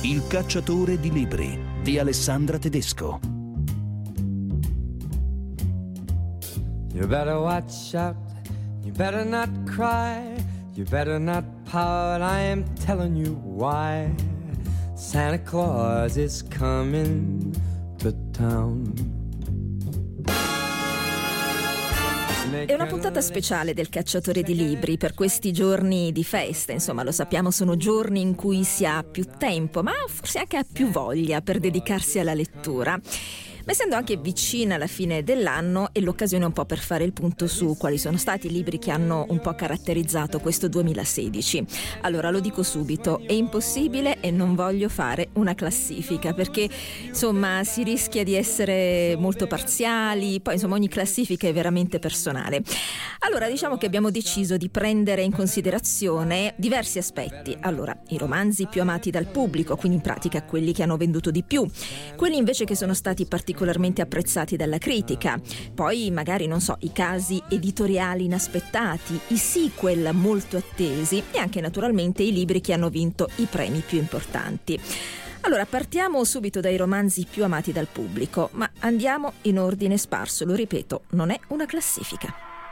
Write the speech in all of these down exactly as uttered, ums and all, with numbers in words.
Il cacciatore di libri di Alessandra Tedesco. You better watch out, you better not cry, you better not pout, I am telling you why. Santa Claus is coming to town. È una puntata speciale del Cacciatore di Libri per questi giorni di festa. Insomma, lo sappiamo, sono giorni in cui si ha più tempo, ma forse anche ha più voglia per dedicarsi alla lettura. Ma essendo anche vicina alla fine dell'anno, è l'occasione un po' per fare il punto su quali sono stati i libri che hanno un po' caratterizzato questo duemilasedici. Allora, lo dico subito, è impossibile e non voglio fare una classifica, perché insomma si rischia di essere molto parziali, poi insomma ogni classifica è veramente personale. Allora, diciamo che abbiamo deciso di prendere in considerazione diversi aspetti. Allora, i romanzi più amati dal pubblico, quindi in pratica quelli che hanno venduto di più, quelli invece che sono stati particolarmente particolarmente apprezzati dalla critica, poi magari non so i casi editoriali inaspettati, i sequel molto attesi e anche naturalmente i libri che hanno vinto i premi più importanti. Allora, partiamo subito dai romanzi più amati dal pubblico, ma andiamo in ordine sparso, lo ripeto, non è una classifica.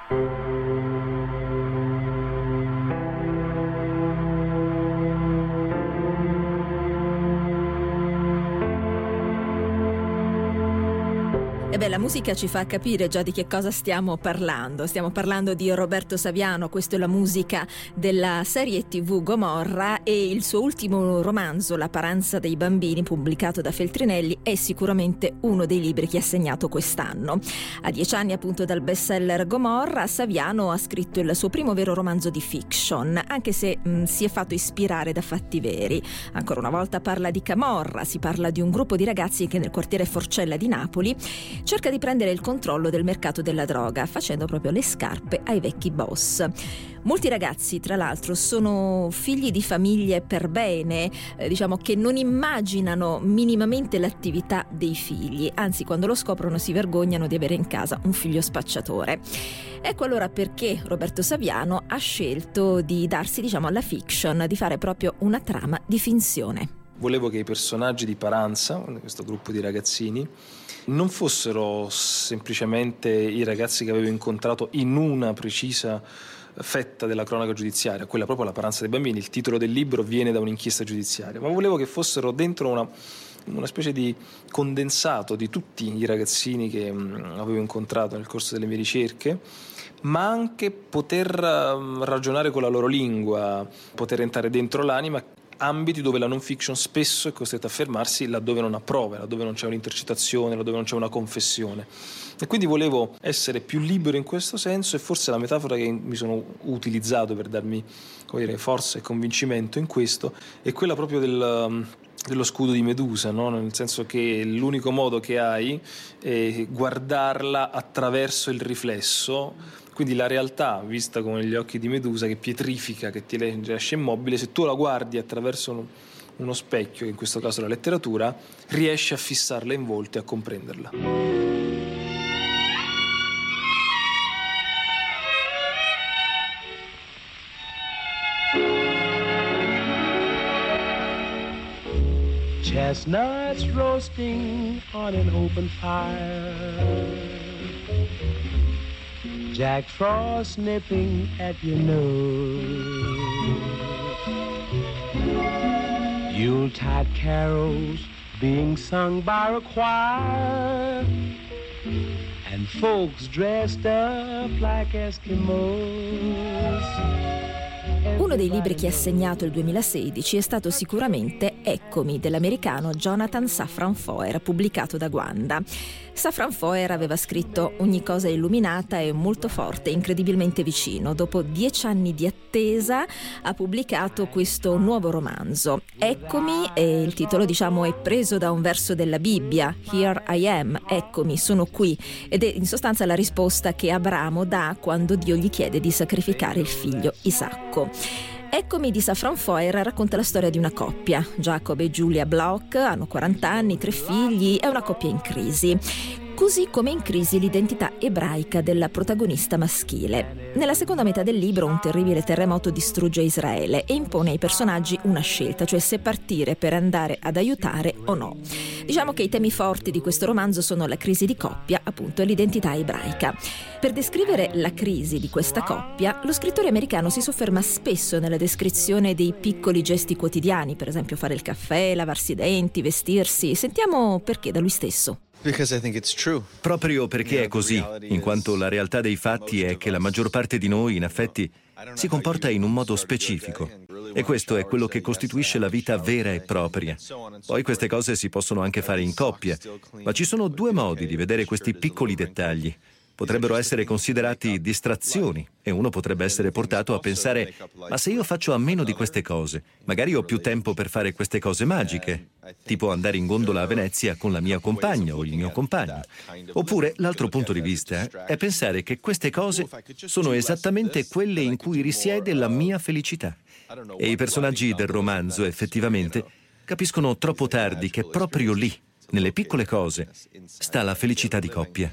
E beh, la musica ci fa capire già di che cosa stiamo parlando. Stiamo parlando di Roberto Saviano, questa è la musica della serie tivù Gomorra, e il suo ultimo romanzo, La paranza dei bambini, pubblicato da Feltrinelli, è sicuramente uno dei libri che ha segnato quest'anno. A dieci anni appunto dal bestseller Gomorra, Saviano ha scritto il suo primo vero romanzo di fiction, anche se mh, si è fatto ispirare da fatti veri. Ancora una volta parla di Camorra, si parla di un gruppo di ragazzi che nel quartiere Forcella di Napoli cerca di prendere il controllo del mercato della droga, facendo proprio le scarpe ai vecchi boss. Molti ragazzi, tra l'altro, sono figli di famiglie per bene, eh, diciamo che non immaginano minimamente l'attività dei figli, anzi quando lo scoprono si vergognano di avere in casa un figlio spacciatore. Ecco allora perché Roberto Saviano ha scelto di darsi, diciamo, alla fiction, di fare proprio una trama di finzione. Volevo che i personaggi di Paranza, questo gruppo di ragazzini, non fossero semplicemente i ragazzi che avevo incontrato in una precisa fetta della cronaca giudiziaria, quella proprio La paranza dei bambini. Il titolo del libro viene da un'inchiesta giudiziaria, ma volevo che fossero dentro una, una specie di condensato di tutti i ragazzini che mh, avevo incontrato nel corso delle mie ricerche, ma anche poter uh, ragionare con la loro lingua, poter entrare dentro l'anima, ambiti dove la non fiction spesso è costretta a fermarsi laddove non ha prove, laddove non c'è un'intercettazione, laddove non c'è una confessione. E quindi volevo essere più libero in questo senso, e forse la metafora che mi sono utilizzato per darmi, come dire, forza e convincimento in questo è quella proprio del, dello scudo di Medusa, no? Nel senso che l'unico modo che hai è guardarla attraverso il riflesso. Quindi la realtà, vista come gli occhi di Medusa, che pietrifica, che ti lascia immobile, se tu la guardi attraverso uno, uno specchio, in questo caso la letteratura, riesci a fissarla in volto e a comprenderla. Chestnuts roasting on an open fire, Jack Frost nipping at your nose, Yuletide carols being sung by a choir, and folks dressed up like Eskimos. Uno dei libri che ha segnato il duemilasedici è stato sicuramente Eccomi dell'americano Jonathan Safran Foer, pubblicato da Guanda. Safran Foer aveva scritto Ogni cosa illuminata e molto forte, incredibilmente vicino. Dopo dieci anni di attesa ha pubblicato questo nuovo romanzo. Eccomi, e il titolo diciamo è preso da un verso della Bibbia, Here I am, eccomi, sono qui, ed è in sostanza la risposta che Abramo dà quando Dio gli chiede di sacrificare il figlio Isacco. Eccomi di Safran Foer racconta la storia di una coppia. Jacob e Julia Bloch hanno quaranta anni, tre figli, è una coppia in crisi. così come in crisi l'identità ebraica della protagonista maschile. Nella seconda metà del libro un terribile terremoto distrugge Israele e impone ai personaggi una scelta, cioè se partire per andare ad aiutare o no. Diciamo che i temi forti di questo romanzo sono la crisi di coppia, appunto, e l'identità ebraica. Per descrivere la crisi di questa coppia, lo scrittore americano si sofferma spesso nella descrizione dei piccoli gesti quotidiani, per esempio fare il caffè, lavarsi i denti, vestirsi. Sentiamo perché da lui stesso. Proprio perché è così, in quanto la realtà dei fatti è che la maggior parte di noi, in effetti, si comporta in un modo specifico. E questo è quello che costituisce la vita vera e propria. Poi queste cose si possono anche fare in coppia, ma ci sono due modi di vedere questi piccoli dettagli. Potrebbero essere considerati distrazioni e uno potrebbe essere portato a pensare: ma se io faccio a meno di queste cose, magari ho più tempo per fare queste cose magiche, tipo andare in gondola a Venezia con la mia compagna o il mio compagno. Oppure l'altro punto di vista è pensare che queste cose sono esattamente quelle in cui risiede la mia felicità. E i personaggi del romanzo effettivamente capiscono troppo tardi che proprio lì, nelle piccole cose, sta la felicità di coppia.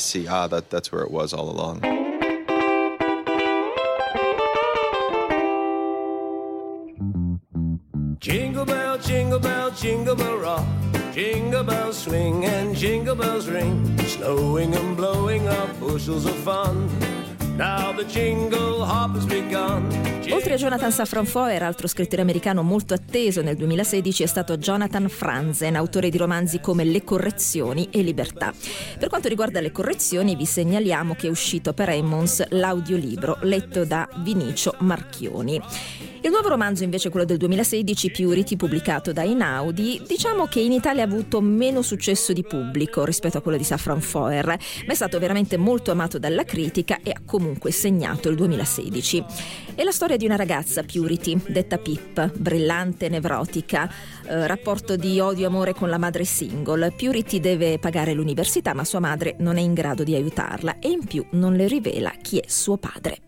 Jingle bell, jingle bell, jingle bell rock, jingle bells swing and jingle bells ring, snowing and blowing up bushels of fun. Now the jingle hop has begun. Oltre a Jonathan Safran Foer, altro scrittore americano molto atteso nel duemilasedici è stato Jonathan Franzen, autore di romanzi come Le correzioni e Libertà. Per quanto riguarda Le correzioni, vi segnaliamo che è uscito per Emmons l'audiolibro letto da Vinicio Marchioni. Il nuovo romanzo, invece, quello del duemilasedici, Purity, pubblicato da Einaudi, diciamo che in Italia ha avuto meno successo di pubblico rispetto a quello di Safran Foer, ma è stato veramente molto amato dalla critica e ha comunque segnato il duemilasedici. È la storia di una ragazza, Purity, detta Pip, brillante, nevrotica, eh, rapporto di odio-amore con la madre single. Purity deve pagare l'università, ma sua madre non è in grado di aiutarla e in più non le rivela chi è suo padre.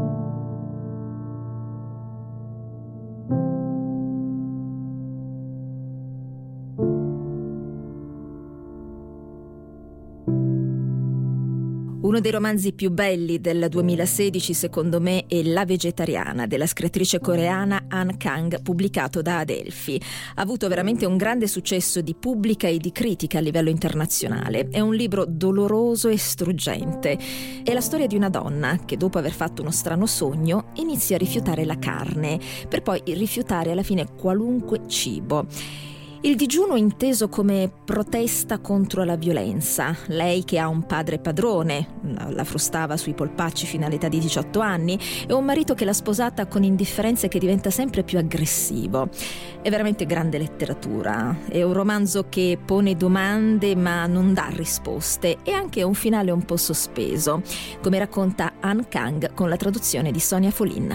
Uno dei romanzi più belli del duemilasedici, secondo me, è La vegetariana, della scrittrice coreana Han Kang, pubblicato da Adelphi. Ha avuto veramente un grande successo di pubblica e di critica a livello internazionale. È un libro doloroso e struggente. È la storia di una donna che, dopo aver fatto uno strano sogno, inizia a rifiutare la carne, per poi rifiutare alla fine qualunque cibo. Il digiuno inteso come protesta contro la violenza. Lei che ha un padre padrone, la frustava sui polpacci fino all'età di diciotto anni, e un marito che l'ha sposata con indifferenza e che diventa sempre più aggressivo. È veramente grande letteratura. È un romanzo che pone domande ma non dà risposte, e anche un finale un po' sospeso, come racconta Han Kang con la traduzione di Sonia Folin.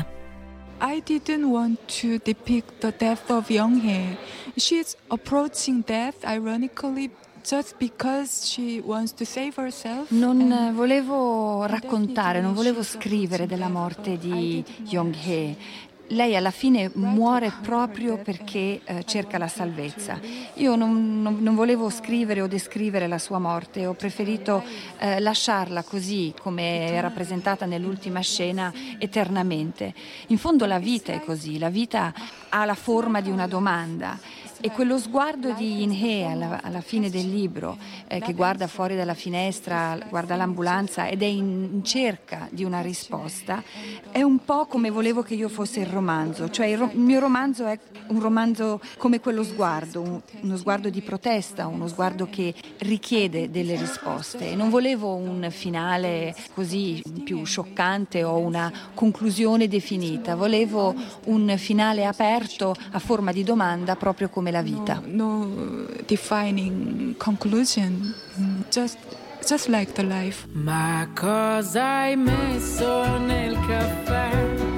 I didn't want to depict the death of Young-hae. She's approaching death, ironically, just because she wants to save herself. Non volevo raccontare, non volevo scrivere della morte di Young-hae. Lei alla fine muore proprio perché eh, cerca la salvezza. Io non, non, non volevo scrivere o descrivere la sua morte, ho preferito eh, lasciarla così come è rappresentata nell'ultima scena eternamente. In fondo la vita è così, la vita ha la forma di una domanda. E quello sguardo di In-hye alla, alla fine del libro, eh, che guarda fuori dalla finestra, guarda l'ambulanza ed è in, in cerca di una risposta, è un po' come volevo che io fosse il romanzo. Cioè il, ro- il mio romanzo è un romanzo come quello sguardo, un, uno sguardo di protesta, uno sguardo che richiede delle risposte. E non volevo un finale così più scioccante o una conclusione definita, volevo un finale aperto a forma di domanda, proprio come la vita. No, no defining conclusion, just, just like the life. Ma cosa hai messo nel caffè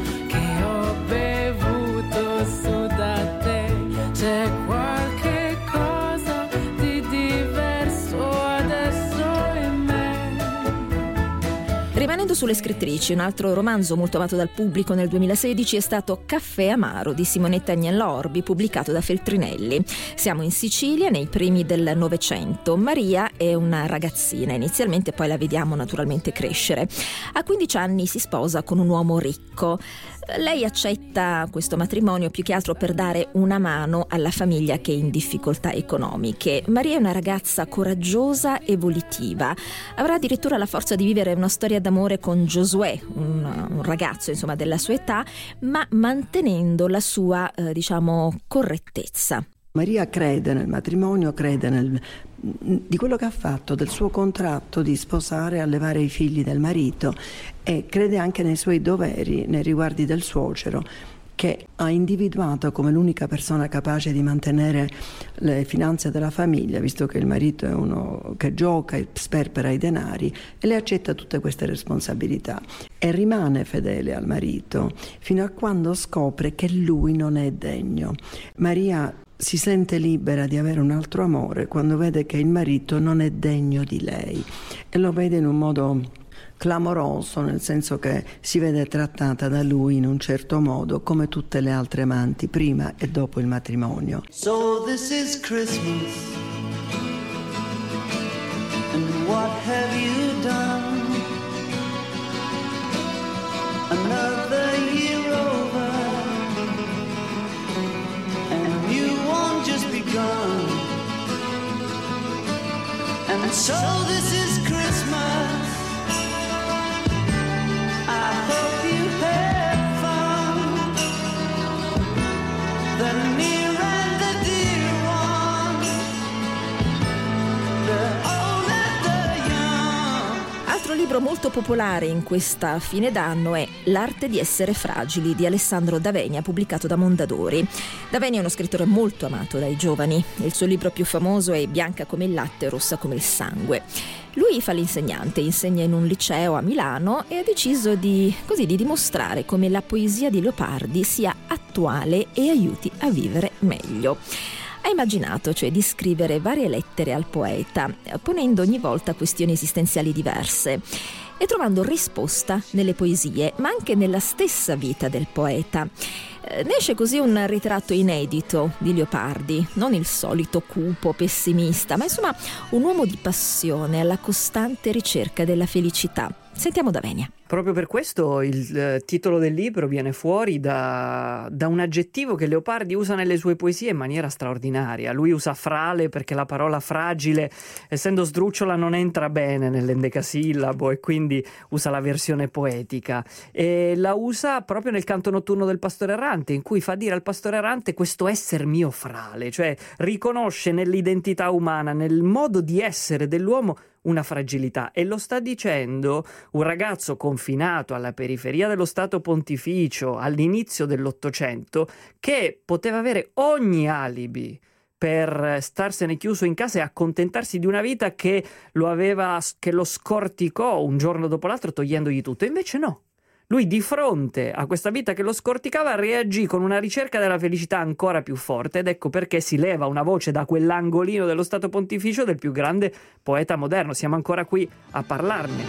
che ho bevuto su da te? C'è qualche cosa di diverso adesso in me? Rimanendo Rimanendo sulle scrittrici, un altro romanzo molto amato dal pubblico nel duemilasedici è stato Caffè amaro di Simonetta Agnello Orbi, pubblicato da Feltrinelli. Siamo in Sicilia nei primi del Novecento. Maria è una ragazzina inizialmente, poi la vediamo naturalmente crescere. A quindici anni si sposa con un uomo ricco. Lei accetta questo matrimonio più che altro per dare una mano alla famiglia che è in difficoltà economiche. Maria è una ragazza coraggiosa e volitiva. Avrà addirittura la forza di vivere una storia d'amore con Giosuè, un, un ragazzo insomma della sua età, ma mantenendo la sua eh, diciamo correttezza. Maria crede nel matrimonio, crede nel, di quello che ha fatto, del suo contratto di sposare e allevare i figli del marito, e crede anche nei suoi doveri nei riguardi del suocero, che ha individuato come l'unica persona capace di mantenere le finanze della famiglia, visto che il marito è uno che gioca e sperpera i denari, e le accetta tutte queste responsabilità e rimane fedele al marito fino a quando scopre che lui non è degno. Maria si sente libera di avere un altro amore quando vede che il marito non è degno di lei, e lo vede in un modo clamoroso, nel senso che si vede trattata da lui in un certo modo come tutte le altre amanti prima e dopo il matrimonio. So this is Christmas, and what have you done? Another year over, and you won't just begun. And so this is Christmas, I hope you had fun. The near and the dear ones, the old and the young. Altro libro molto popolare in questa fine d'anno è L'arte di essere fragili di Alessandro D'Avenia, pubblicato da Mondadori. D'Avenia è uno scrittore molto amato dai giovani. Il suo libro più famoso è Bianca come il latte, rossa come il sangue. Lui fa l'insegnante, insegna in un liceo a Milano e ha deciso di, così, di dimostrare come la poesia di Leopardi sia attuale e aiuti a vivere meglio. Ha immaginato, cioè, di scrivere varie lettere al poeta, ponendo ogni volta questioni esistenziali diverse e trovando risposta nelle poesie, ma anche nella stessa vita del poeta. Ne esce così un ritratto inedito di Leopardi, non il solito cupo pessimista, ma insomma un uomo di passione alla costante ricerca della felicità. Sentiamo D'Avenia. Proprio per questo il eh, titolo del libro viene fuori da, da un aggettivo che Leopardi usa nelle sue poesie in maniera straordinaria. Lui usa frale perché la parola fragile, essendo sdrucciola, non entra bene nell'endecasillabo, e quindi usa la versione poetica. E la usa proprio nel canto notturno del Pastore Errante, in cui fa dire al Pastore Errante questo esser mio frale, cioè riconosce nell'identità umana, nel modo di essere dell'uomo, una fragilità, e lo sta dicendo un ragazzo confinato alla periferia dello Stato Pontificio all'inizio dell'Ottocento, che poteva avere ogni alibi per starsene chiuso in casa e accontentarsi di una vita che lo aveva, che lo scorticò un giorno dopo l'altro, togliendogli tutto. E invece no. Lui, di fronte a questa vita che lo scorticava, reagì con una ricerca della felicità ancora più forte, ed ecco perché si leva una voce da quell'angolino dello Stato Pontificio del più grande poeta moderno. Siamo ancora qui a parlarne.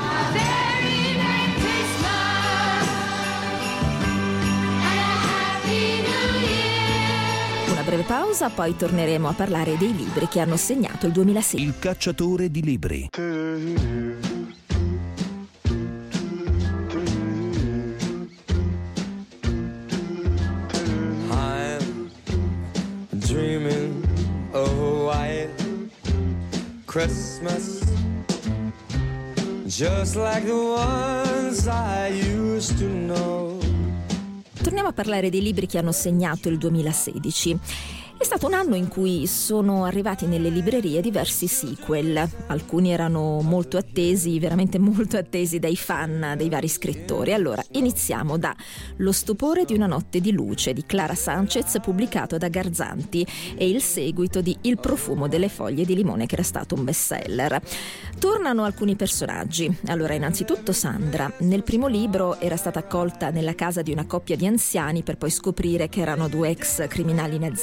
Una breve pausa, poi torneremo a parlare dei libri che hanno segnato il duemilasei. Il cacciatore di libri. Dreaming of a white Christmas, just like the ones I used to know. Torniamo a parlare dei libri che hanno segnato il duemilasedici. È stato un anno in cui sono arrivati nelle librerie diversi sequel. Alcuni erano molto attesi, veramente molto attesi dai fan dei vari scrittori. Allora, iniziamo da Lo stupore di una notte di luce di Clara Sanchez, pubblicato da Garzanti, e il seguito di Il profumo delle foglie di limone, che era stato un bestseller. Tornano alcuni personaggi. Allora, innanzitutto Sandra. Nel primo libro era stata accolta nella casa di una coppia di anziani per poi scoprire che erano due ex criminali nazisti.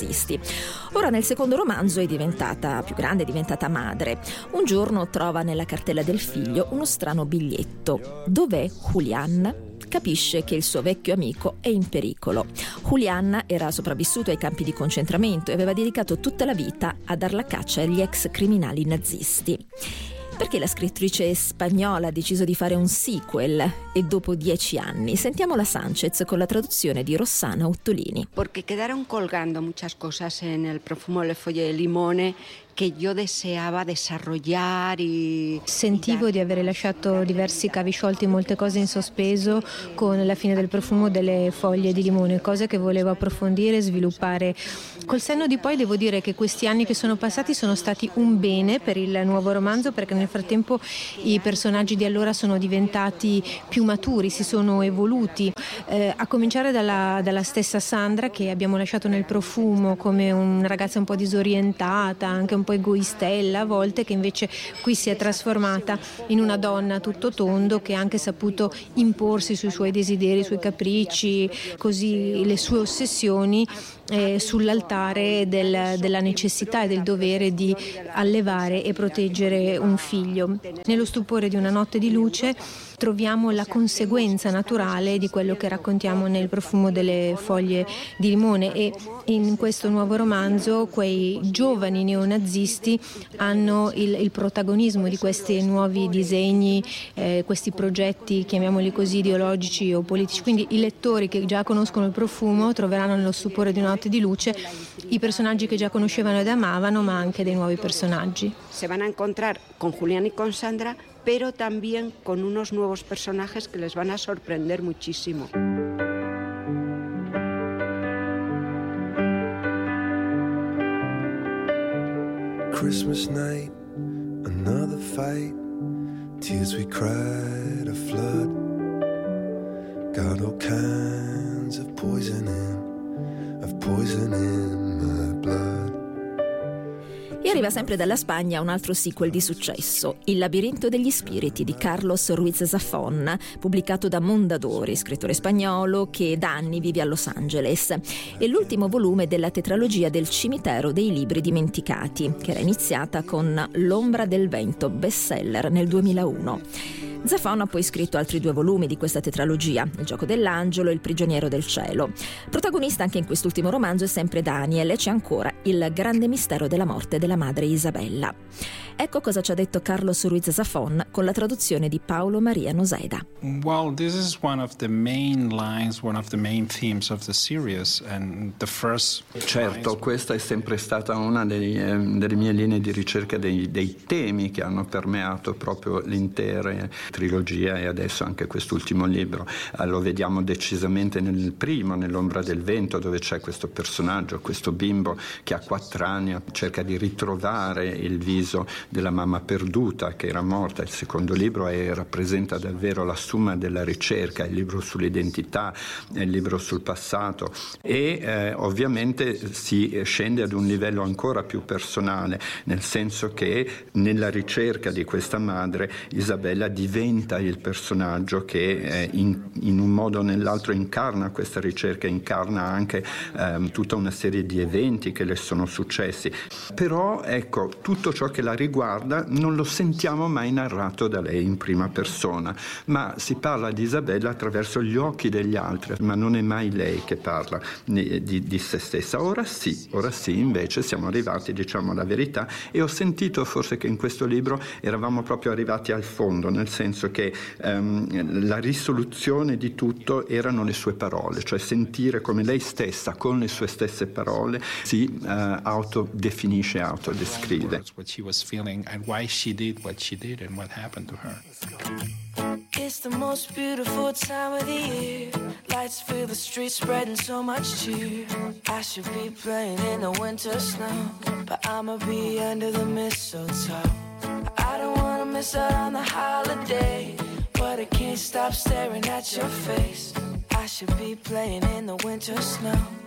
Ora nel secondo romanzo è diventata più grande, è diventata madre. Un giorno trova nella cartella del figlio uno strano biglietto. Dov'è Julian? Capisce che il suo vecchio amico è in pericolo. Julian era sopravvissuto ai campi di concentramento e aveva dedicato tutta la vita a dar la caccia agli ex criminali nazisti. Perché la scrittrice spagnola ha deciso di fare un sequel e dopo dieci anni? Sentiamo la Sánchez con la traduzione di Rossana Ottolini. Porque quedaron colgando muchas cosas en el profumo del foglio de limone che io deseava desarrollar e... Sentivo di avere lasciato diversi cavi sciolti, molte cose in sospeso con la fine del profumo delle foglie di limone, cose che volevo approfondire e sviluppare. Col senno di poi devo dire che questi anni che sono passati sono stati un bene per il nuovo romanzo, perché nel frattempo i personaggi di allora sono diventati più maturi, si sono evoluti, eh, a cominciare dalla, dalla stessa Sandra, che abbiamo lasciato nel profumo come una ragazza un po' disorientata, anche un po' egoistella a volte, che invece qui si è trasformata in una donna tutto tondo che ha anche saputo imporsi sui suoi desideri, sui capricci, così le sue ossessioni eh, sull'altare del, della necessità e del dovere di allevare e proteggere un figlio. Nello stupore di una notte di luce troviamo la conseguenza naturale di quello che raccontiamo nel profumo delle foglie di limone, e in questo nuovo romanzo quei giovani neonazisti hanno il, il protagonismo di questi nuovi disegni, eh, questi progetti, chiamiamoli così, ideologici o politici. Quindi i lettori che già conoscono il profumo troveranno nello stupore di una notte di luce i personaggi che già conoscevano ed amavano, ma anche dei nuovi personaggi. Se van a encontrar con Julián y con Sandra, pero también con unos nuevos personajes que les van a sorprender muchísimo. Christmas night, another fight, tears we cried, a flood, got all kinds of poison in, of poison in my blood. E arriva sempre dalla Spagna un altro sequel di successo, Il labirinto degli spiriti di Carlos Ruiz Zafón, pubblicato da Mondadori, scrittore spagnolo che da anni vive a Los Angeles. È l'ultimo volume della tetralogia del cimitero dei libri dimenticati, che era iniziata con L'ombra del vento, bestseller nel duemilauno. Zafón ha poi scritto altri due volumi di questa tetralogia, Il gioco dell'angelo e Il prigioniero del cielo. Protagonista anche in quest'ultimo romanzo è sempre Daniel, e c'è ancora il grande mistero della morte della madre Isabella. Ecco cosa ci ha detto Carlos Ruiz Zafón con la traduzione di Paolo Maria Noseda. Well, this is one of the main lines, one of the main themes of the series, and the first. Certo, questa è sempre stata una dei, eh, delle mie linee di ricerca, dei, dei temi che hanno permeato proprio l'intera trilogia e adesso anche quest'ultimo libro. Eh, lo vediamo decisamente nel primo, nell'ombra del vento, dove c'è questo personaggio, questo bimbo che ha quattro anni, cerca di ritrovare il viso della mamma perduta che era morta. Il secondo libro è, rappresenta davvero la summa della ricerca, il libro sull'identità, il libro sul passato, e eh, ovviamente si scende ad un livello ancora più personale, nel senso che nella ricerca di questa madre Isabella diventa il personaggio che eh, in, in un modo o nell'altro incarna questa ricerca, incarna anche eh, tutta una serie di eventi che le sono successi. Però ecco, tutto ciò che la riguarda non lo sentiamo mai narrato da lei in prima persona, ma si parla di Isabella attraverso gli occhi degli altri, ma non è mai lei che parla di, di, di se stessa. Ora sì, ora sì, invece siamo arrivati, diciamo la verità, e ho sentito forse che in questo libro eravamo proprio arrivati al fondo, nel senso che um, la risoluzione di tutto erano le sue parole, cioè sentire come lei stessa con le sue stesse parole si uh, autodefinisce, autodescrive. And why she did what she did and what happened to her. It's the most beautiful time of the year. Lights fill the streets, spreading so much cheer. I should be playing in the winter snow, but I'ma be under the mistletoe. I don't wanna miss out on the holiday, but I can't stop staring at your face. I should be playing in the winter snow, but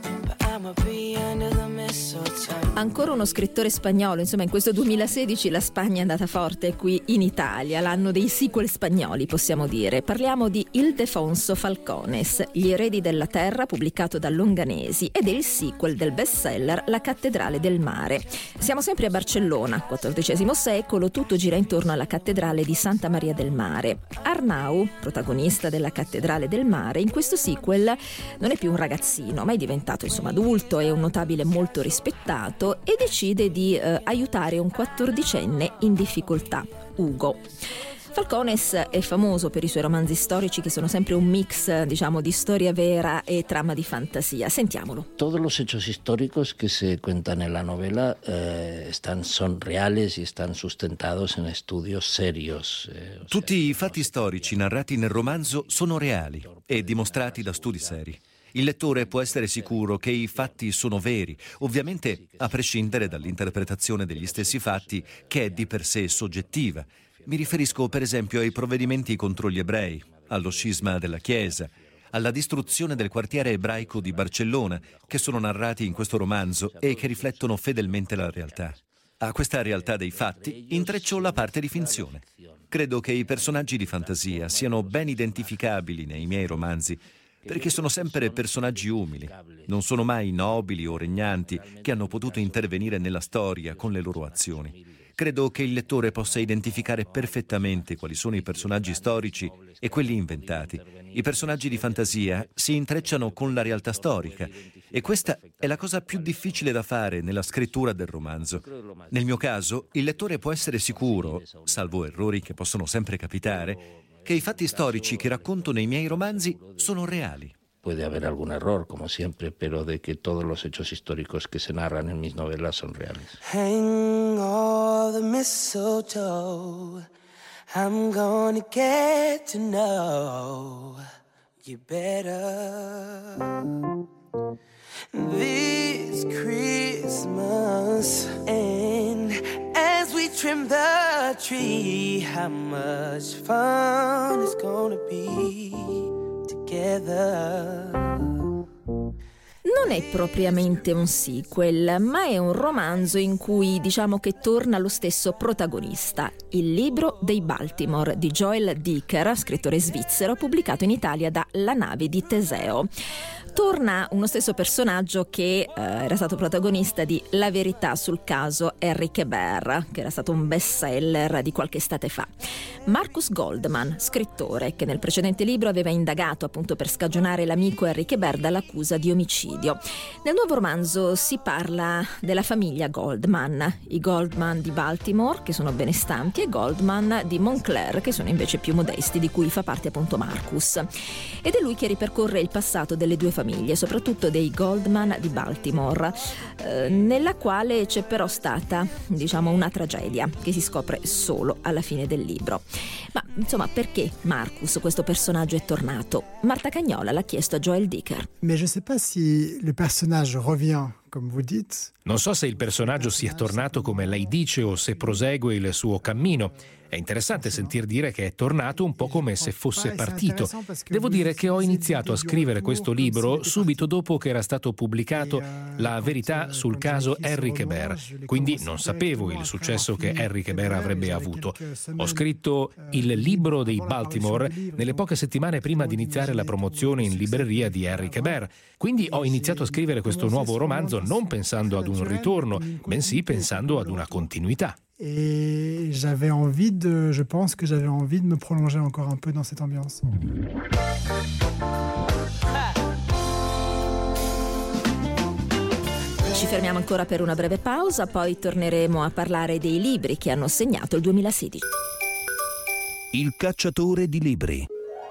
I'ma be under the mistletoe. Ancora uno scrittore spagnolo, insomma in questo duemilasedici la Spagna è andata forte qui in Italia, l'anno dei sequel spagnoli possiamo dire. Parliamo di Ildefonso Falcones, Gli eredi della terra, pubblicato da Longanesi, ed è il sequel del bestseller La cattedrale del mare. Siamo sempre a Barcellona, quattordicesimo secolo, tutto gira intorno alla cattedrale di Santa Maria del Mare. Arnau, protagonista della cattedrale del mare, in questo sequel non è più un ragazzino, ma è diventato insomma adulto, è un notabile molto rispettato e decide di eh, aiutare un quattordicenne in difficoltà, Ugo. Falcones è famoso per i suoi romanzi storici che sono sempre un mix, diciamo, di storia vera e trama di fantasia. Sentiamolo. Todos los hechos históricos que se cuentan en la novela eh, están, son reales y están sustentados en estudios serios. Eh, Tutti i fatti storici narrati nel romanzo sono reali e dimostrati da studi seri. Il lettore può essere sicuro che i fatti sono veri, ovviamente a prescindere dall'interpretazione degli stessi fatti, che è di per sé soggettiva. Mi riferisco per esempio ai provvedimenti contro gli ebrei, allo scisma della Chiesa, alla distruzione del quartiere ebraico di Barcellona, che sono narrati in questo romanzo e che riflettono fedelmente la realtà. A questa realtà dei fatti intreccio la parte di finzione. Credo che i personaggi di fantasia siano ben identificabili nei miei romanzi, perché sono sempre personaggi umili, non sono mai nobili o regnanti che hanno potuto intervenire nella storia con le loro azioni. Credo che il lettore possa identificare perfettamente quali sono i personaggi storici e quelli inventati. I personaggi di fantasia si intrecciano con la realtà storica e questa è la cosa più difficile da fare nella scrittura del romanzo. Nel mio caso, il lettore può essere sicuro, salvo errori che possono sempre capitare, che i fatti storici che racconto nei miei romanzi sono reali. Puede haber algún error, como siempre, pero de que todos los hechos históricos que se narran en mis novelas son reales. Hang all the mistletoe, I'm gonna get to know you better this Christmas. And as we trim the tree, how much fun it's gonna be together. Non è propriamente un sequel, ma è un romanzo in cui diciamo che torna lo stesso protagonista, Il libro dei Baltimore di Joel Dicker, scrittore svizzero, pubblicato in Italia da La nave di Teseo. Torna uno stesso personaggio che eh, era stato protagonista di La verità sul caso Henri Quebert, che era stato un bestseller di qualche estate fa. Marcus Goldman, scrittore, che nel precedente libro aveva indagato appunto per scagionare l'amico Henri Quebert dall'accusa di omicidio. Nel nuovo romanzo si parla della famiglia Goldman, i Goldman di Baltimore, che sono benestanti, e Goldman di Montclair, che sono invece più modesti, di cui fa parte appunto Marcus. Ed è lui che ripercorre il passato delle due famiglie, soprattutto dei Goldman di Baltimore, eh, nella quale c'è però stata, diciamo, una tragedia che si scopre solo alla fine del libro. Ma insomma, perché Marcus, questo personaggio, è tornato? Marta Cagnola l'ha chiesto a Joel Dicker. Mais je sais pas si le personnage revient, comme vous dites. Non so se il personaggio sia tornato come lei dice o se prosegue il suo cammino. È interessante sentir dire che è tornato un po' come se fosse partito. Devo dire che ho iniziato a scrivere questo libro subito dopo che era stato pubblicato La verità sul caso Henri Quebert, quindi non sapevo il successo che Henri Quebert avrebbe avuto. Ho scritto Il libro dei Baltimore nelle poche settimane prima di iniziare la promozione in libreria di Henri Quebert, quindi ho iniziato a scrivere questo nuovo romanzo non pensando ad un ritorno, bensì pensando ad una continuità. Et j'avais envie de, je pense que j'avais envie de me prolonger encore un peu dans cette ambiance. Ci fermiamo ancora per una breve pausa, poi torneremo a parlare dei libri che hanno segnato il duemilasedici. Il cacciatore di libri.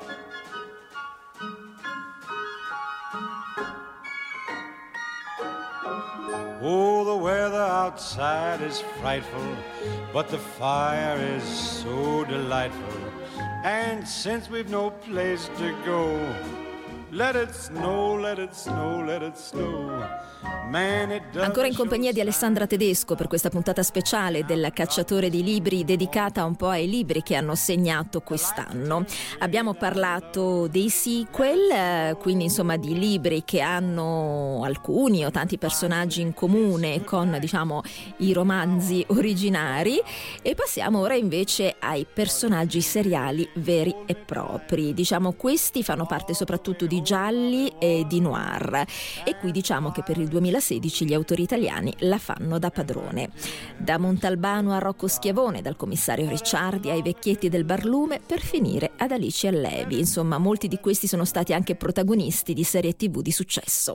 Oh, the weather outside is frightful, but the fire is so delightful. And since we've no place to go, Let it snow, let it snow, let it snow. Man, it does. Ancora in compagnia di Alessandra Tedesco per questa puntata speciale del Cacciatore di Libri, dedicata un po' ai libri che hanno segnato quest'anno. Abbiamo parlato dei sequel, quindi insomma di libri che hanno alcuni o tanti personaggi in comune con, diciamo, i romanzi originari, e passiamo ora invece ai personaggi seriali veri e propri. Diciamo, questi fanno parte soprattutto di gialli e di noir, e qui diciamo che per il duemilasedici gli autori italiani la fanno da padrone. Da Montalbano a Rocco Schiavone, dal commissario Ricciardi ai Vecchietti del Barlume, per finire ad Alice Allevi. Insomma, molti di questi sono stati anche protagonisti di serie tivù di successo.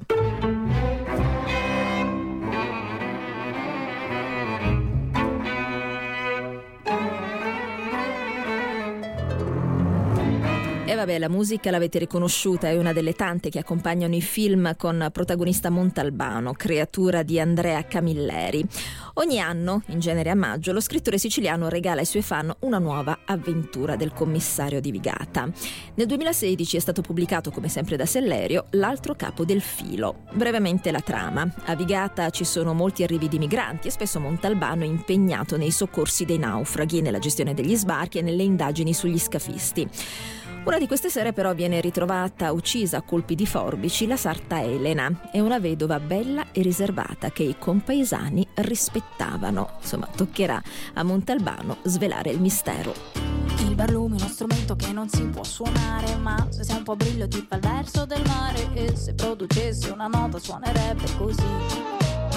E vabbè, la musica l'avete riconosciuta, è una delle tante che accompagnano i film con protagonista Montalbano, creatura di Andrea Camilleri. Ogni anno, in genere a maggio, lo scrittore siciliano regala ai suoi fan una nuova avventura del commissario di Vigata. Nel duemilasedici è stato pubblicato, come sempre da Sellerio, L'altro capo del filo. Brevemente la trama. A Vigata ci sono molti arrivi di migranti e spesso Montalbano è impegnato nei soccorsi dei naufraghi, nella gestione degli sbarchi e nelle indagini sugli scafisti. Una di queste sere però viene ritrovata uccisa a colpi di forbici la sarta Elena, è una vedova bella e riservata che i compaesani rispettavano. Insomma, toccherà a Montalbano svelare il mistero. Il barlume è uno strumento che non si può suonare, ma se sei un po' brillo ti fa il verso del mare, e se producesse una nota suonerebbe così.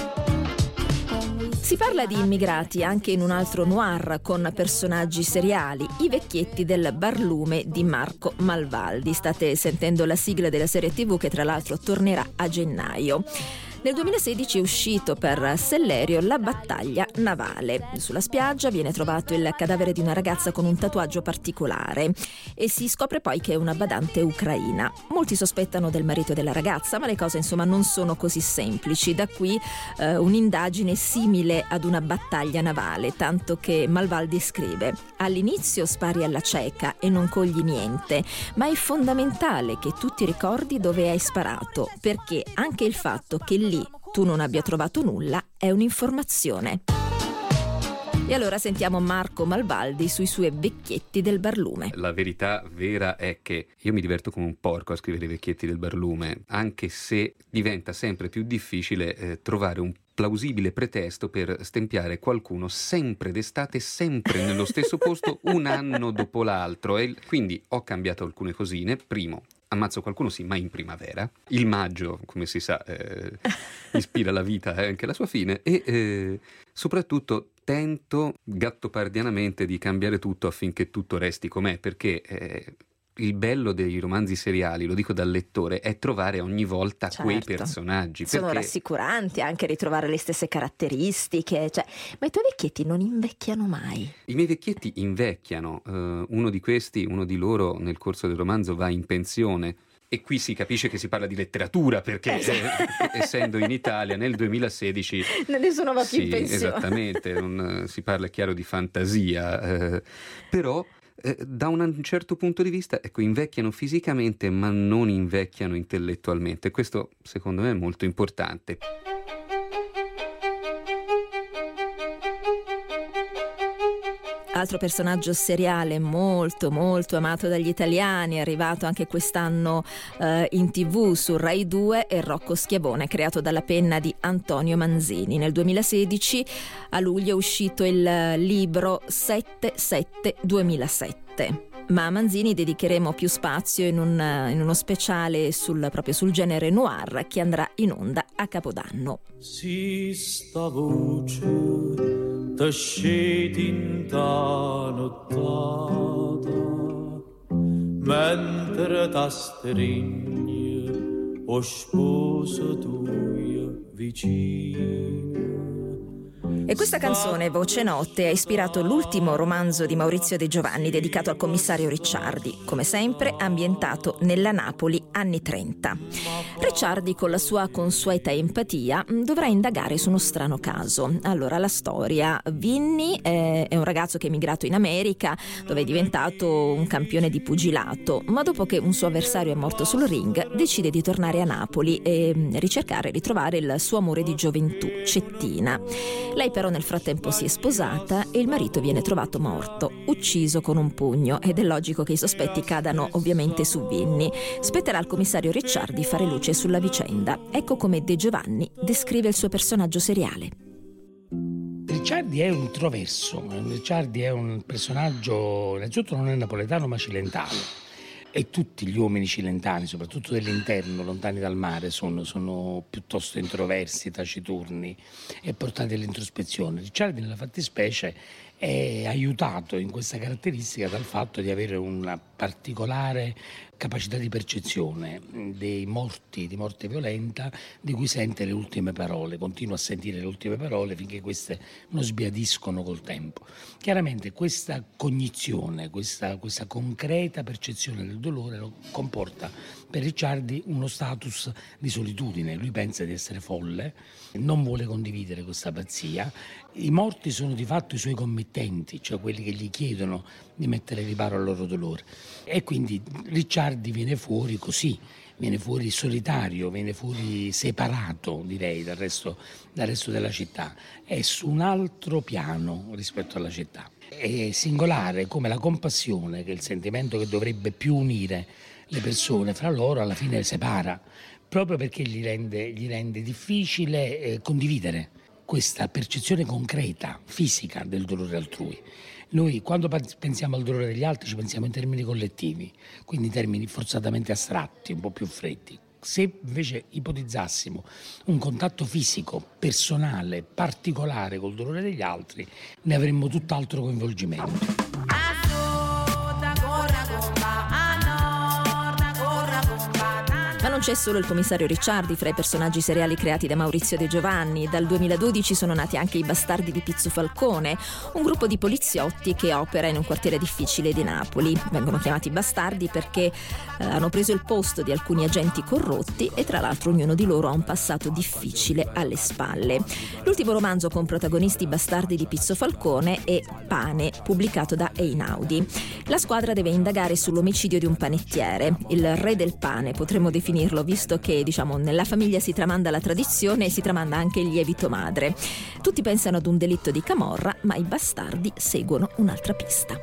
Si parla di immigrati anche in un altro noir con personaggi seriali, I Vecchietti del Barlume di Marco Malvaldi. State sentendo la sigla della serie tivù che tra l'altro tornerà a gennaio. Nel duemilasedici è uscito per Sellerio La battaglia navale. Sulla spiaggia viene trovato il cadavere di una ragazza con un tatuaggio particolare e si scopre poi che è una badante ucraina. Molti sospettano del marito della ragazza, ma le cose insomma non sono così semplici. Da qui eh, un'indagine simile ad una battaglia navale, tanto che Malvaldi scrive: all'inizio spari alla cieca e non cogli niente, ma è fondamentale che tu ti ricordi dove hai sparato, perché anche il fatto che lì tu non abbia trovato nulla è un'informazione. E allora sentiamo Marco Malvaldi sui suoi Vecchietti del Barlume. La verità vera è che io mi diverto come un porco a scrivere i Vecchietti del Barlume, anche se diventa sempre più difficile eh, trovare un plausibile pretesto per stempiare qualcuno sempre d'estate, sempre nello stesso posto, un anno dopo l'altro. E quindi ho cambiato alcune cosine. Primo, ammazzo qualcuno sì, ma in primavera. Il maggio, come si sa, eh, ispira la vita e eh, anche la sua fine. E eh, soprattutto tento gattopardianamente di cambiare tutto affinché tutto resti com'è, perché eh, il bello dei romanzi seriali, lo dico da lettore, è trovare ogni volta certo. quei personaggi. Sono perché... rassicuranti anche ritrovare le stesse caratteristiche, cioè, ma i tuoi vecchietti non invecchiano mai. I miei vecchietti invecchiano, uh, uno di questi, uno di loro nel corso del romanzo va in pensione. E qui si capisce che si parla di letteratura, perché eh, essendo in Italia nel duemilasedici nessuno va più sì, in pensione. Esattamente, non, si parla, è chiaro, di fantasia, eh, però eh, da un certo punto di vista, ecco, invecchiano fisicamente ma non invecchiano intellettualmente. Questo secondo me è molto importante. Altro personaggio seriale molto molto amato dagli italiani, è arrivato anche quest'anno eh, in tivù su Rai due, è Rocco Schiavone, creato dalla penna di Antonio Manzini. Nel duemilasedici a luglio è uscito il libro sette sette duemilasette. Ma a Manzini dedicheremo più spazio in, un, in uno speciale sul, proprio sul genere noir che andrà in onda a Capodanno. Si sta voce t'asceti in ta nottata mentre t'astringi o sposa tua vicina. E questa canzone, Voce Notte, ha ispirato l'ultimo romanzo di Maurizio De Giovanni dedicato al commissario Ricciardi, come sempre ambientato nella Napoli anni trenta. Ricciardi, con la sua consueta empatia, dovrà indagare su uno strano caso. Allora, la storia: Vinny è un ragazzo che è emigrato in America, dove è diventato un campione di pugilato, ma dopo che un suo avversario è morto sul ring decide di tornare a Napoli e ricercare e ritrovare il suo amore di gioventù, Cettina. Lei però nel frattempo si è sposata e il marito viene trovato morto, ucciso con un pugno, ed è logico che i sospetti cadano ovviamente su Vinny. Spetterà al commissario Ricciardi fare luce sulla vicenda. Ecco come De Giovanni descrive il suo personaggio seriale. Ricciardi è un introverso, Ricciardi è un personaggio, innanzitutto non è napoletano ma cilentano. E tutti gli uomini cilentani, soprattutto dell'interno, lontani dal mare, sono, sono piuttosto introversi, taciturni e portati all'introspezione. Ricciardi nella fattispecie è aiutato in questa caratteristica dal fatto di avere una particolare capacità di percezione dei morti, di morte violenta, di cui sente le ultime parole, continua a sentire le ultime parole finché queste non sbiadiscono col tempo. Chiaramente questa cognizione, questa, questa concreta percezione del dolore lo comporta per Ricciardi uno status di solitudine. Lui pensa di essere folle, non vuole condividere questa pazzia. I morti sono di fatto i suoi committenti, cioè quelli che gli chiedono di mettere riparo al loro dolore. E quindi Ricciardi viene fuori così, viene fuori solitario, viene fuori separato, direi, dal resto, dal resto della città. È su un altro piano rispetto alla città. È singolare come la compassione, che è il sentimento che dovrebbe più unire le persone fra loro, alla fine le separa, proprio perché gli rende, gli rende difficile eh, condividere questa percezione concreta, fisica del dolore altrui. Noi quando pensiamo al dolore degli altri ci pensiamo in termini collettivi, quindi in termini forzatamente astratti, un po' più freddi. Se invece ipotizzassimo un contatto fisico, personale, particolare col dolore degli altri, ne avremmo tutt'altro coinvolgimento. Ma non c'è solo il commissario Ricciardi fra i personaggi seriali creati da Maurizio De Giovanni. Dal duemiladodici sono nati anche i Bastardi di Pizzo Falcone, un gruppo di poliziotti che opera in un quartiere difficile di Napoli. Vengono chiamati bastardi perché eh, hanno preso il posto di alcuni agenti corrotti e tra l'altro ognuno di loro ha un passato difficile alle spalle. L'ultimo romanzo con protagonisti Bastardi di Pizzo Falcone è Pane, pubblicato da Einaudi. La squadra deve indagare sull'omicidio di un panettiere, il re del pane, potremmo definirlo, visto che, diciamo, nella famiglia si tramanda la tradizione e si tramanda anche il lievito madre. Tutti pensano ad un delitto di camorra, ma i bastardi seguono un'altra pista.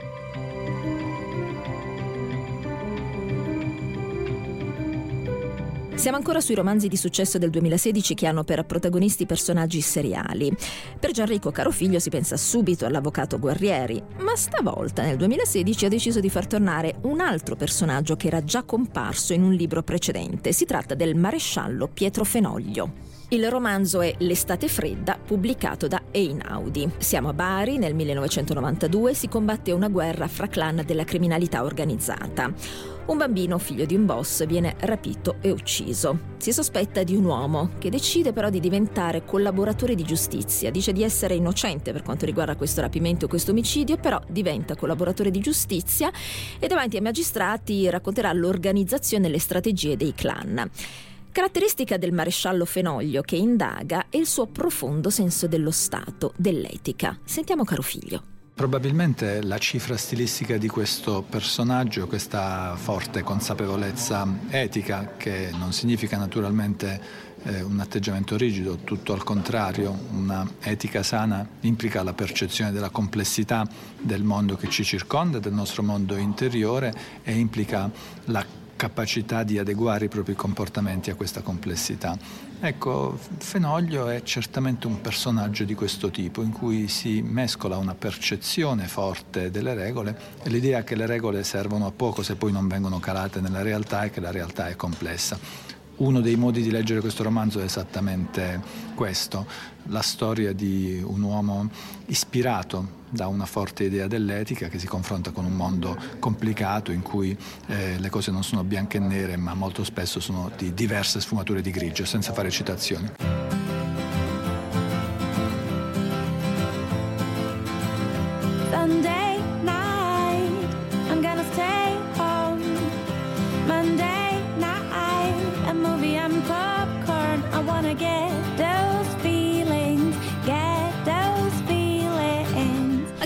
Siamo ancora sui romanzi di successo del duemilasedici che hanno per protagonisti personaggi seriali. Per Gianrico Carofiglio si pensa subito all'avvocato Guerrieri, ma stavolta nel duemilasedici ha deciso di far tornare un altro personaggio che era già comparso in un libro precedente. Si tratta del maresciallo Pietro Fenoglio. Il romanzo è L'estate fredda, pubblicato da Einaudi. Siamo a Bari, nel millenovecentonovantadue si combatte una guerra fra clan della criminalità organizzata. Un bambino, figlio di un boss, viene rapito e ucciso. Si sospetta di un uomo che decide però di diventare collaboratore di giustizia. Dice di essere innocente per quanto riguarda questo rapimento o questo omicidio, però diventa collaboratore di giustizia e davanti ai magistrati racconterà l'organizzazione e le strategie dei clan. Caratteristica del maresciallo Fenoglio che indaga è il suo profondo senso dello Stato, dell'etica. Sentiamo Carofiglio. Probabilmente la cifra stilistica di questo personaggio, questa forte consapevolezza etica, che non significa naturalmente eh, un atteggiamento rigido, tutto al contrario, una etica sana implica la percezione della complessità del mondo che ci circonda, del nostro mondo interiore, e implica la capacità di adeguare i propri comportamenti a questa complessità. Ecco, Fenoglio è certamente un personaggio di questo tipo, in cui si mescola una percezione forte delle regole e l'idea che le regole servono a poco se poi non vengono calate nella realtà e che la realtà è complessa. Uno dei modi di leggere questo romanzo è esattamente questo, la storia di un uomo ispirato da una forte idea dell'etica che si confronta con un mondo complicato in cui eh, le cose non sono bianche e nere, ma molto spesso sono di diverse sfumature di grigio, senza fare citazioni.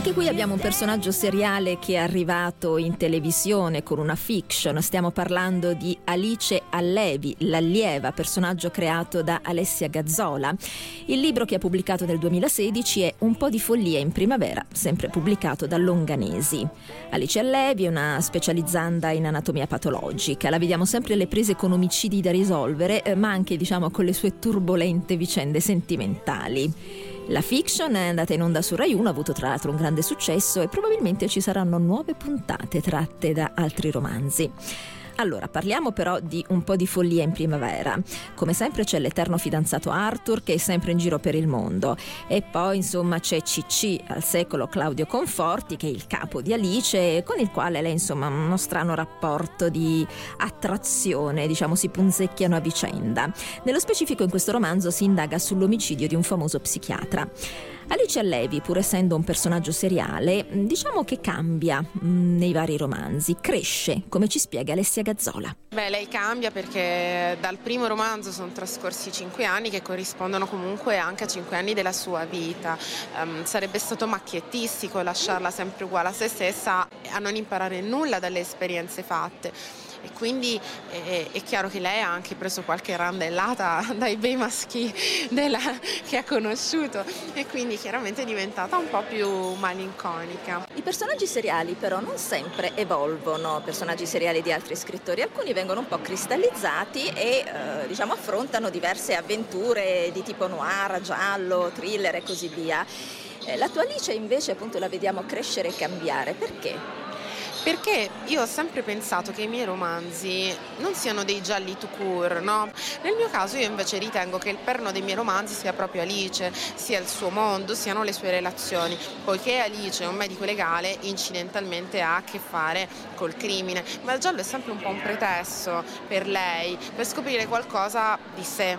Anche qui abbiamo un personaggio seriale che è arrivato in televisione con una fiction. Stiamo parlando di Alice Allevi, l'allieva, personaggio creato da Alessia Gazzola. Il libro, che ha pubblicato nel duemilasedici, è Un po' di follia in primavera, sempre pubblicato da Longanesi. Alice Allevi è una specializzanda in anatomia patologica. La vediamo sempre alle prese con omicidi da risolvere, ma anche, diciamo, con le sue turbolente vicende sentimentali. La fiction è andata in onda su Rai uno, ha avuto tra l'altro un grande successo e probabilmente ci saranno nuove puntate tratte da altri romanzi. Allora, parliamo però di Un po' di follia in primavera. Come sempre c'è l'eterno fidanzato Arthur, che è sempre in giro per il mondo, e poi insomma c'è Cicci, al secolo Claudio Conforti, che è il capo di Alice, con il quale lei insomma ha uno strano rapporto di attrazione, diciamo, si punzecchiano a vicenda. Nello specifico in questo romanzo si indaga sull'omicidio di un famoso psichiatra. Alice Allevi, pur essendo un personaggio seriale, diciamo che cambia mh, nei vari romanzi, cresce, come ci spiega Alessia Gazzola. Beh, lei cambia perché dal primo romanzo sono trascorsi cinque anni che corrispondono comunque anche a cinque anni della sua vita. Um, sarebbe stato macchiettistico lasciarla sempre uguale a se stessa a non imparare nulla dalle esperienze fatte. E quindi è, è chiaro che lei ha anche preso qualche randellata dai bei maschi della, che ha conosciuto, e quindi chiaramente è diventata un po' più malinconica. I personaggi seriali però non sempre evolvono, personaggi seriali di altri scrittori, alcuni vengono un po' cristallizzati e eh, diciamo affrontano diverse avventure di tipo noir, giallo, thriller e così via. Eh, la tua Alice invece appunto la vediamo crescere e cambiare, perché? Perché io ho sempre pensato che i miei romanzi non siano dei gialli tout court, no? Nel mio caso io invece ritengo che il perno dei miei romanzi sia proprio Alice, sia il suo mondo, siano le sue relazioni, poiché Alice è un medico legale, incidentalmente ha a che fare col crimine, ma il giallo è sempre un po' un pretesto per lei, per scoprire qualcosa di sé.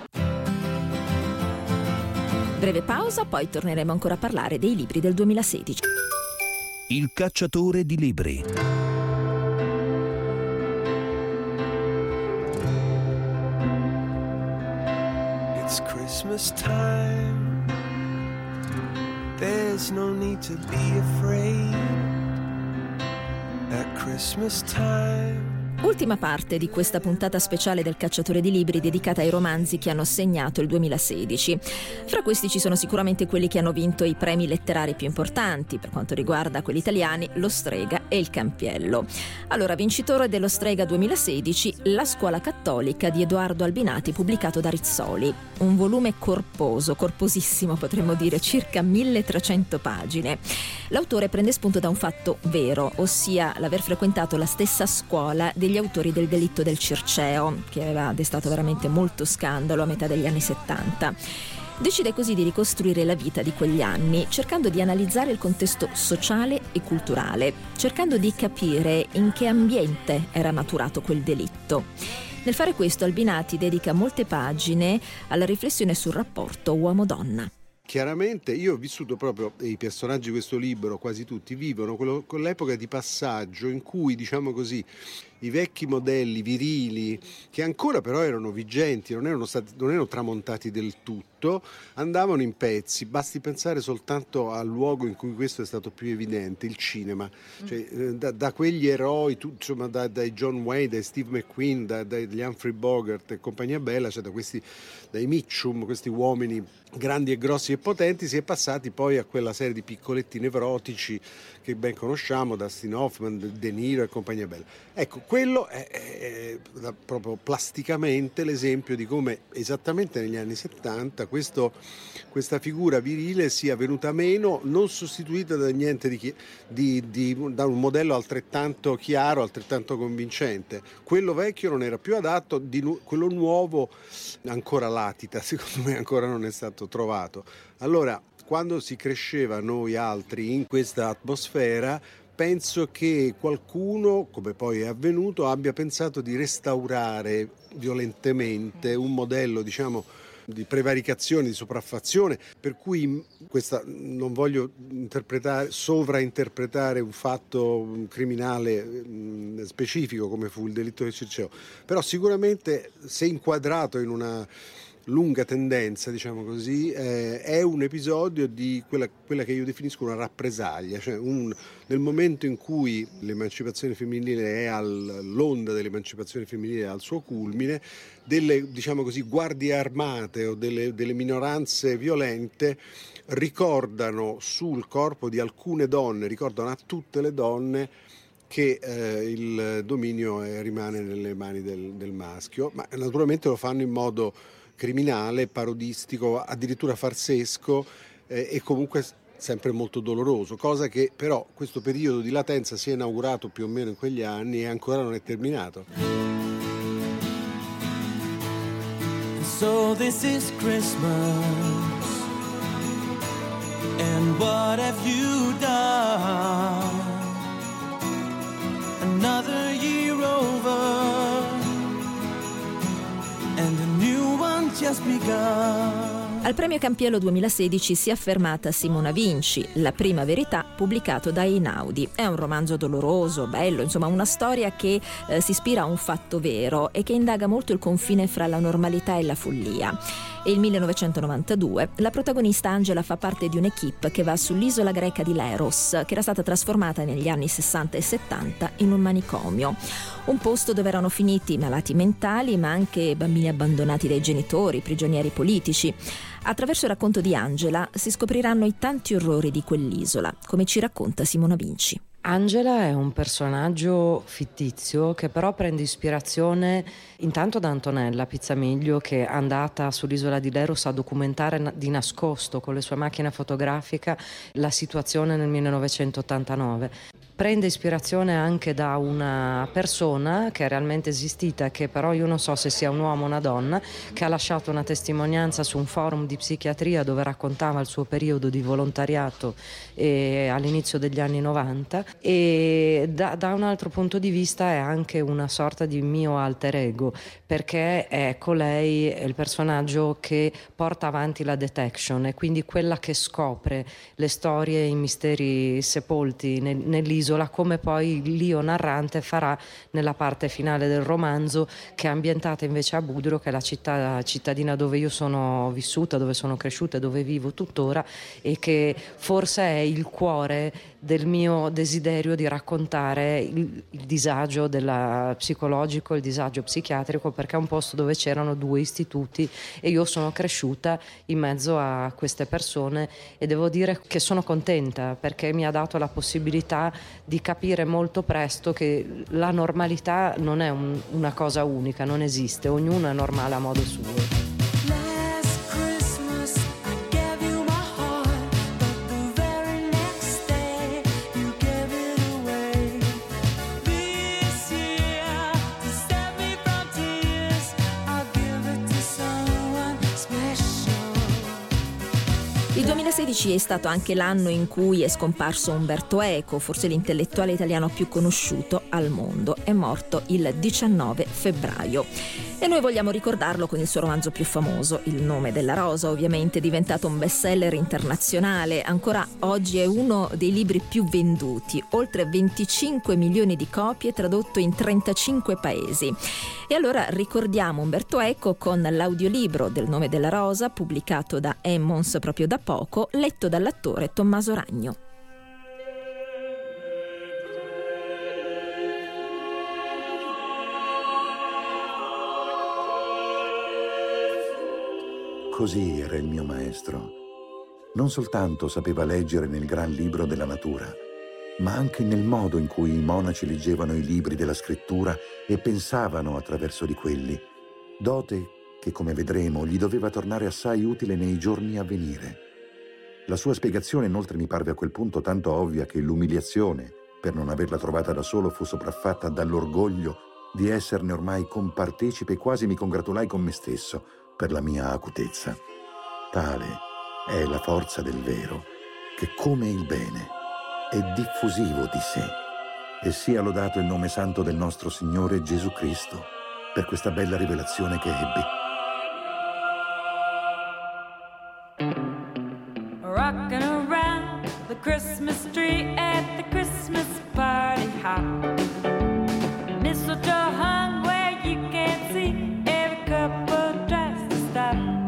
Breve pausa, poi torneremo ancora a parlare dei libri del duemilasedici. Il cacciatore di libri. It's Christmas time. There's no need to be afraid. At Christmas time. Ultima parte di questa puntata speciale del Cacciatore di Libri dedicata ai romanzi che hanno segnato il duemilasedici. Fra questi ci sono sicuramente quelli che hanno vinto i premi letterari più importanti. Per quanto riguarda quelli italiani, Lo Strega e Il Campiello. Allora, vincitore dello Strega duemilasedici, La Scuola Cattolica di Edoardo Albinati, pubblicato da Rizzoli. Un volume corposo, corposissimo potremmo dire, circa milletrecento pagine. L'autore prende spunto da un fatto vero, ossia l'aver frequentato la stessa scuola degli autori del Delitto del Circeo, che aveva destato veramente molto scandalo a metà degli anni settanta. Decide così di ricostruire la vita di quegli anni, cercando di analizzare il contesto sociale e culturale, cercando di capire in che ambiente era maturato quel delitto. Nel fare questo, Albinati dedica molte pagine alla riflessione sul rapporto uomo-donna. Chiaramente io ho vissuto proprio, e i personaggi di questo libro, quasi tutti, vivono quello, quell'epoca di passaggio in cui, diciamo così, i vecchi modelli virili, che ancora però erano vigenti, non erano, stati, non erano tramontati del tutto, andavano in pezzi. Basti pensare soltanto al luogo in cui questo è stato più evidente, il cinema. Cioè, da, da quegli eroi, tu, insomma, da, dai John Wayne, dai Steve McQueen, da, dagli Humphrey Bogart e compagnia bella, cioè da questi, dai Mitchum, questi uomini grandi e grossi e potenti, si è passati poi a quella serie di piccoletti nevrotici che ben conosciamo, Dustin Hoffman, De Niro e compagnia bella. Ecco, quello è, è, è proprio plasticamente l'esempio di come esattamente negli anni settanta questo, questa figura virile sia venuta meno, non sostituita da niente di, di, di, da un modello altrettanto chiaro, altrettanto convincente. Quello vecchio non era più adatto, di, quello nuovo ancora latita, secondo me ancora non è stato trovato. Allora, quando si cresceva noi altri in questa atmosfera, penso che qualcuno, come poi è avvenuto, abbia pensato di restaurare violentemente un modello, diciamo, di prevaricazione, di sopraffazione, per cui questa, non voglio interpretare, sovrainterpretare un fatto criminale mh, specifico come fu il delitto del Circeo, però sicuramente se inquadrato in una lunga tendenza, diciamo così, eh, è un episodio di quella, quella che io definisco una rappresaglia, cioè un, nel momento in cui l'emancipazione femminile è all'onda dell'emancipazione femminile al suo culmine, delle, diciamo così, guardie armate o delle, delle minoranze violente ricordano sul corpo di alcune donne, ricordano a tutte le donne che eh, il dominio eh, rimane nelle mani del, del maschio, ma naturalmente lo fanno in modo criminale, parodistico, addirittura farsesco eh, e comunque sempre molto doloroso, cosa che però questo periodo di latenza si è inaugurato più o meno in quegli anni e ancora non è terminato. So this is Christmas, and what have you done? Another year over, and a new one just begun. Al Premio Campiello duemilasedici si è affermata Simona Vinci, La prima verità, pubblicato da Einaudi. È un romanzo doloroso, bello, insomma una storia che eh, si ispira a un fatto vero e che indaga molto il confine fra la normalità e la follia. E il millenovecentonovantadue la protagonista Angela fa parte di un'equipe che va sull'isola greca di Leros, che era stata trasformata negli anni sessanta e settanta in un manicomio. Un posto dove erano finiti malati mentali, ma anche bambini abbandonati dai genitori, prigionieri politici. Attraverso il racconto di Angela si scopriranno i tanti orrori di quell'isola, come ci racconta Simona Vinci. Angela è un personaggio fittizio che però prende ispirazione intanto da Antonella Pizzamiglio, che è andata sull'isola di Leros a documentare di nascosto con le sue macchine fotografiche la situazione nel millenovecentottantanove. Prende ispirazione anche da una persona che è realmente esistita, che però io non so se sia un uomo o una donna, che ha lasciato una testimonianza su un forum di psichiatria dove raccontava il suo periodo di volontariato eh, all'inizio degli anni novanta, e da, da un altro punto di vista è anche una sorta di mio alter ego, perché è colei il personaggio che porta avanti la detection e quindi quella che scopre le storie e i misteri sepolti nel, nell'isola, come poi l'io narrante farà nella parte finale del romanzo, che è ambientata invece a Budrio, che è la città cittadina dove io sono vissuta, dove sono cresciuta e dove vivo tuttora, e che forse è il cuore del mio desiderio di raccontare il, il disagio della psicologico, il disagio psichiatrico, perché è un posto dove c'erano due istituti e io sono cresciuta in mezzo a queste persone, e devo dire che sono contenta perché mi ha dato la possibilità di capire molto presto che la normalità non è un, una cosa unica, non esiste, ognuno è normale a modo suo. Il duemilasedici è stato anche l'anno in cui è scomparso Umberto Eco, forse l'intellettuale italiano più conosciuto al mondo. È morto il diciannove febbraio. E noi vogliamo ricordarlo con il suo romanzo più famoso, Il nome della rosa, ovviamente diventato un bestseller internazionale. Ancora oggi è uno dei libri più venduti, oltre venticinque milioni di copie, tradotto in trentacinque paesi. E allora ricordiamo Umberto Eco con l'audiolibro del Nome della rosa, pubblicato da Emmons proprio da poco, letto dall'attore Tommaso Ragno. Così era il mio maestro. Non soltanto sapeva leggere nel gran libro della natura, ma anche nel modo in cui i monaci leggevano i libri della scrittura e pensavano attraverso di quelli, dote che, come vedremo, gli doveva tornare assai utile nei giorni a venire. La sua spiegazione inoltre mi parve a quel punto tanto ovvia che l'umiliazione, per non averla trovata da solo, fu sopraffatta dall'orgoglio di esserne ormai compartecipe, e quasi mi congratulai con me stesso per la mia acutezza. Tale è la forza del vero, che come il bene è diffusivo di sé. E sia lodato il nome santo del nostro Signore Gesù Cristo per questa bella rivelazione che ebbi. Rocking around the Christmas tree at the Christmas party hop. Mistletoe hung where you can't see, every couple tries to stop.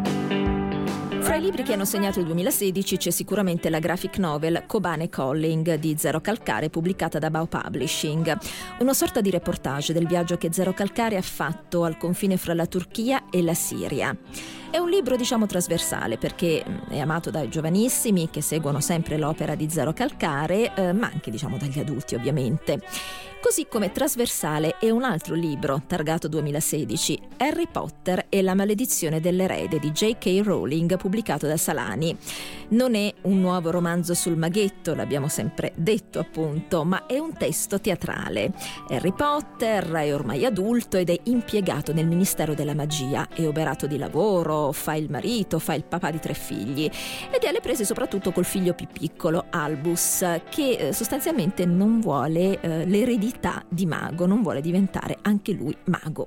Fra i libri che hanno segnato il duemilasedici c'è sicuramente la graphic novel Kobane Calling di Zero Calcare, pubblicata da Bao Publishing. Una sorta di reportage del viaggio che Zero Calcare ha fatto al confine fra la Turchia e la Siria. È un libro, diciamo, trasversale perché è amato dai giovanissimi che seguono sempre l'opera di Zero Calcare, eh, ma anche, diciamo, dagli adulti ovviamente. Così come trasversale è un altro libro, targato duemilasedici, Harry Potter e la maledizione dell'erede di J K Rowling, pubblicato da Salani. Non è un nuovo romanzo sul maghetto, l'abbiamo sempre detto appunto, ma è un testo teatrale. Harry Potter è ormai adulto ed è impiegato nel Ministero della Magia, è oberato di lavoro, fa il marito, fa il papà di tre figli ed è alle prese soprattutto col figlio più piccolo, Albus, che eh, sostanzialmente non vuole eh, l'eredità di mago, non vuole diventare anche lui mago.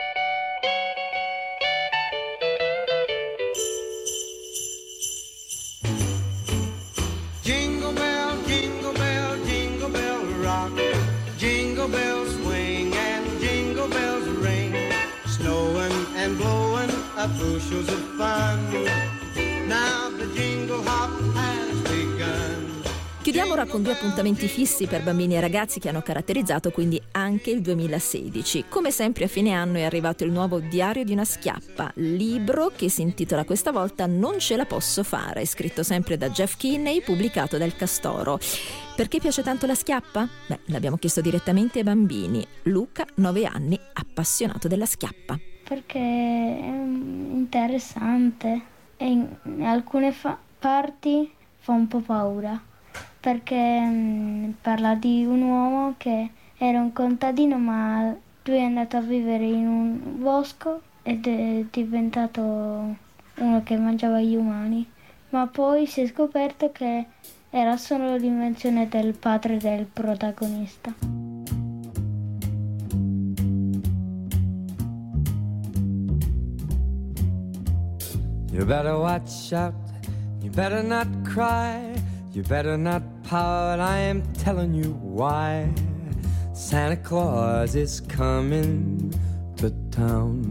Jingle bell, jingle bell, jingle bell rock. Jingle bells swing and jingle bells ring. Snowing and blowing up bushels of fun. Now the jingle hop has begun. Chiudiamo ora con due appuntamenti fissi per bambini e ragazzi che hanno caratterizzato quindi anche il duemilasedici. Come sempre a fine anno è arrivato il nuovo Diario di una schiappa, libro che si intitola questa volta Non ce la posso fare, scritto sempre da Jeff Kinney, pubblicato dal Castoro. Perché piace tanto la schiappa? Beh, l'abbiamo chiesto direttamente ai bambini. Luca, nove anni, appassionato della schiappa. Perché è interessante e in alcune fa- parti fa un po' paura. Perché mh, parla di un uomo che era un contadino, ma lui è andato a vivere in un bosco ed è diventato uno che mangiava gli umani, ma poi si è scoperto che era solo l'invenzione del padre del protagonista. You better watch out, you better not cry, you better not pout, I am telling you why. Santa Claus is coming to town.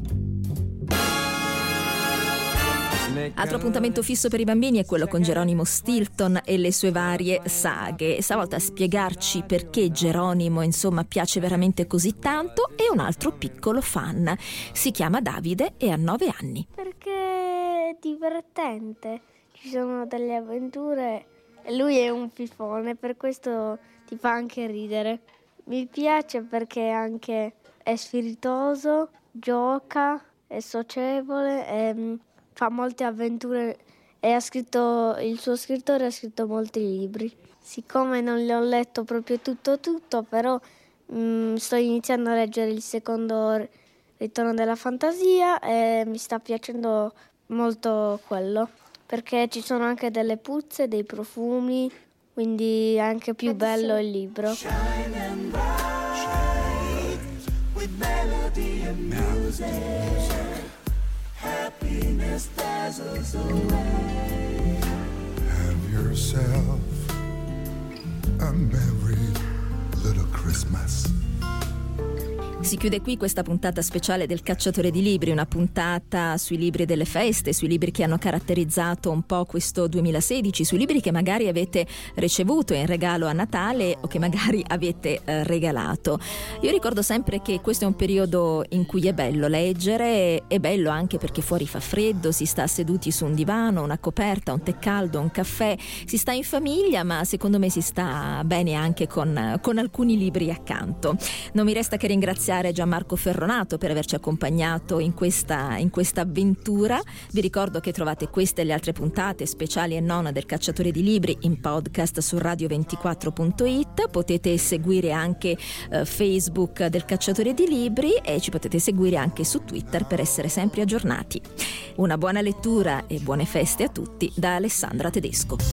Altro appuntamento fisso per i bambini è quello con Geronimo Stilton e le sue varie saghe. Stavolta a spiegarci perché Geronimo, insomma, piace veramente così tanto, e un altro piccolo fan. Si chiama Davide e ha nove anni. Perché è divertente, ci sono delle avventure e lui è un fifone, per questo ti fa anche ridere. Mi piace perché anche è spiritoso, gioca, è socievole e fa molte avventure e ha scritto, il suo scrittore ha scritto molti libri. Siccome non li ho letto proprio tutto tutto, però mh, sto iniziando a leggere il secondo Ritorno della fantasia e mi sta piacendo molto quello, perché ci sono anche delle puzze, dei profumi, quindi è anche più bello il libro. Happiness dazzles away. Have yourself a merry little Christmas. Si chiude qui questa puntata speciale del Cacciatore di Libri, una puntata sui libri delle feste, sui libri che hanno caratterizzato un po' questo duemilasedici, sui libri che magari avete ricevuto in regalo a Natale o che magari avete eh, regalato. Io ricordo sempre che questo è un periodo in cui è bello leggere, è bello anche perché fuori fa freddo, si sta seduti su un divano, una coperta, un tè caldo, un caffè, si sta in famiglia, ma secondo me si sta bene anche con, con alcuni libri accanto. Non mi resta che ringraziare Gianmarco Ferronato per averci accompagnato in questa, in questa avventura. Vi ricordo che trovate queste e le altre puntate speciali e non del Cacciatore di Libri in podcast su radio ventiquattro punto it. Potete seguire anche eh, Facebook del Cacciatore di Libri e ci potete seguire anche su Twitter per essere sempre aggiornati. Una buona lettura e buone feste a tutti da Alessandra Tedesco.